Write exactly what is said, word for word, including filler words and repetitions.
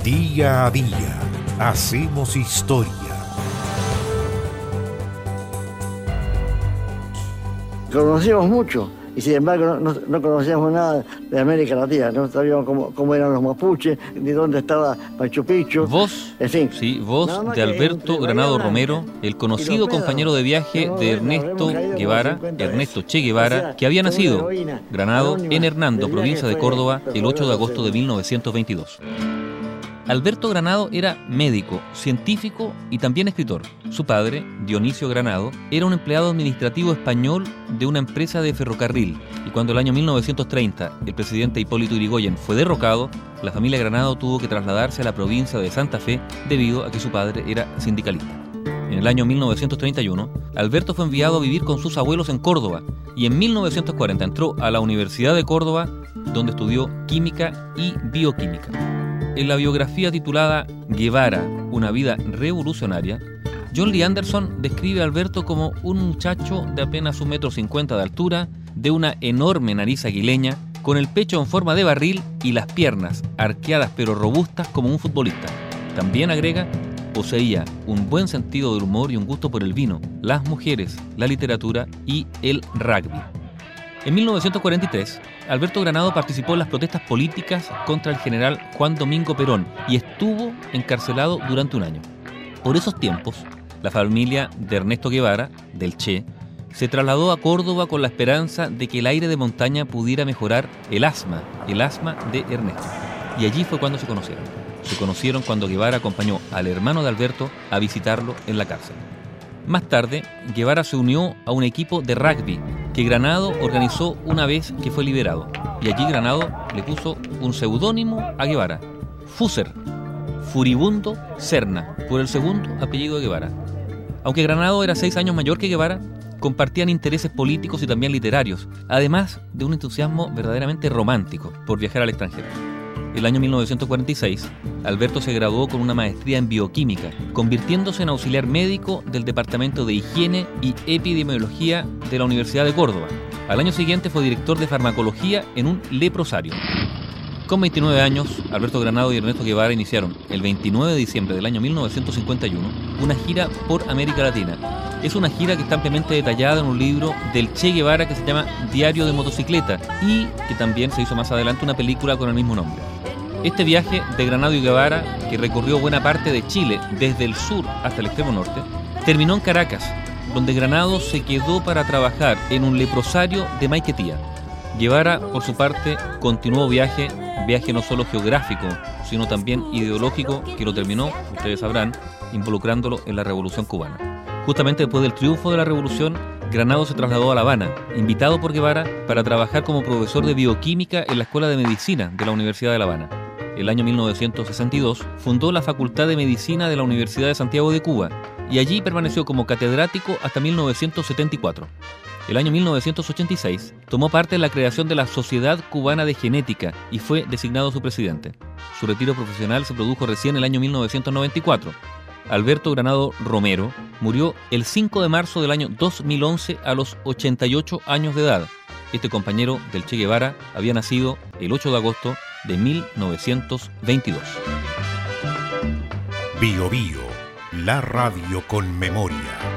Día a día hacemos historia. Conocíamos mucho y sin embargo no, no, no conocíamos nada de América Latina, no sabíamos cómo, cómo eran los mapuches, ni dónde estaba Machu Picchu. Voz, en fin, sí, voz de Alberto Granado Romero, el conocido compañero de viaje de Ernesto Guevara, Ernesto Che Guevara, que había nacido, Granado, en Hernando, provincia de Córdoba, el ocho de agosto de mil novecientos veintidós. Alberto Granado era médico, científico y también escritor. Su padre, Dionisio Granado, era un empleado administrativo español de una empresa de ferrocarril, y cuando el año mil novecientos treinta el presidente Hipólito Yrigoyen fue derrocado, la familia Granado tuvo que trasladarse a la provincia de Santa Fe debido a que su padre era sindicalista. En el año mil novecientos treinta y uno, Alberto fue enviado a vivir con sus abuelos en Córdoba y en mil novecientos cuarenta entró a la Universidad de Córdoba, donde estudió química y bioquímica. En la biografía titulada Guevara, una vida revolucionaria, John Lee Anderson describe a Alberto como un muchacho de apenas un metro cincuenta de altura, de una enorme nariz aguileña, con el pecho en forma de barril y las piernas arqueadas pero robustas como un futbolista. También agrega, poseía un buen sentido del humor y un gusto por el vino, las mujeres, la literatura y el rugby. En mil novecientos cuarenta y tres, Alberto Granado participó en las protestas políticas contra el general Juan Domingo Perón y estuvo encarcelado durante un año. Por esos tiempos, la familia de Ernesto Guevara, del Che, se trasladó a Córdoba con la esperanza de que el aire de montaña pudiera mejorar el asma, el asma de Ernesto. Y allí fue cuando se conocieron. Se conocieron cuando Guevara acompañó al hermano de Alberto a visitarlo en la cárcel. Más tarde, Guevara se unió a un equipo de rugby que Granado organizó una vez que fue liberado. Y allí Granado le puso un seudónimo a Guevara, Fúser, Furibundo Serna, por el segundo apellido de Guevara. Aunque Granado era seis años mayor que Guevara, compartían intereses políticos y también literarios, además de un entusiasmo verdaderamente romántico por viajar al extranjero. El año mil novecientos cuarenta y seis, Alberto se graduó con una maestría en bioquímica, convirtiéndose en auxiliar médico del Departamento de Higiene y Epidemiología de la Universidad de Córdoba. Al año siguiente fue director de farmacología en un leprosario. Con veintinueve años, Alberto Granado y Ernesto Guevara iniciaron, el veintinueve de diciembre del año mil novecientos cincuenta y uno, una gira por América Latina. Es una gira que está ampliamente detallada en un libro del Che Guevara que se llama Diario de Motocicleta y que también se hizo más adelante una película con el mismo nombre. Este viaje de Granado y Guevara, que recorrió buena parte de Chile desde el sur hasta el extremo norte, terminó en Caracas, donde Granado se quedó para trabajar en un leprosario de Maiquetía. Guevara, por su parte, continuó viaje, viaje no solo geográfico, sino también ideológico, que lo terminó, ustedes sabrán, involucrándolo en la Revolución Cubana. Justamente después del triunfo de la Revolución, Granado se trasladó a La Habana, invitado por Guevara para trabajar como profesor de bioquímica en la Escuela de Medicina de la Universidad de La Habana. El año mil novecientos sesenta y dos fundó la Facultad de Medicina de la Universidad de Santiago de Cuba y allí permaneció como catedrático hasta mil novecientos setenta y cuatro. El año mil novecientos ochenta y seis tomó parte en la creación de la Sociedad Cubana de Genética y fue designado su presidente. Su retiro profesional se produjo recién el año mil novecientos noventa y cuatro. Alberto Granado Romero murió el cinco de marzo del año dos mil once a los ochenta y ocho años de edad. Este compañero del Che Guevara había nacido el ocho de agosto de mil novecientos veintidós. Bio Bio, la radio con memoria.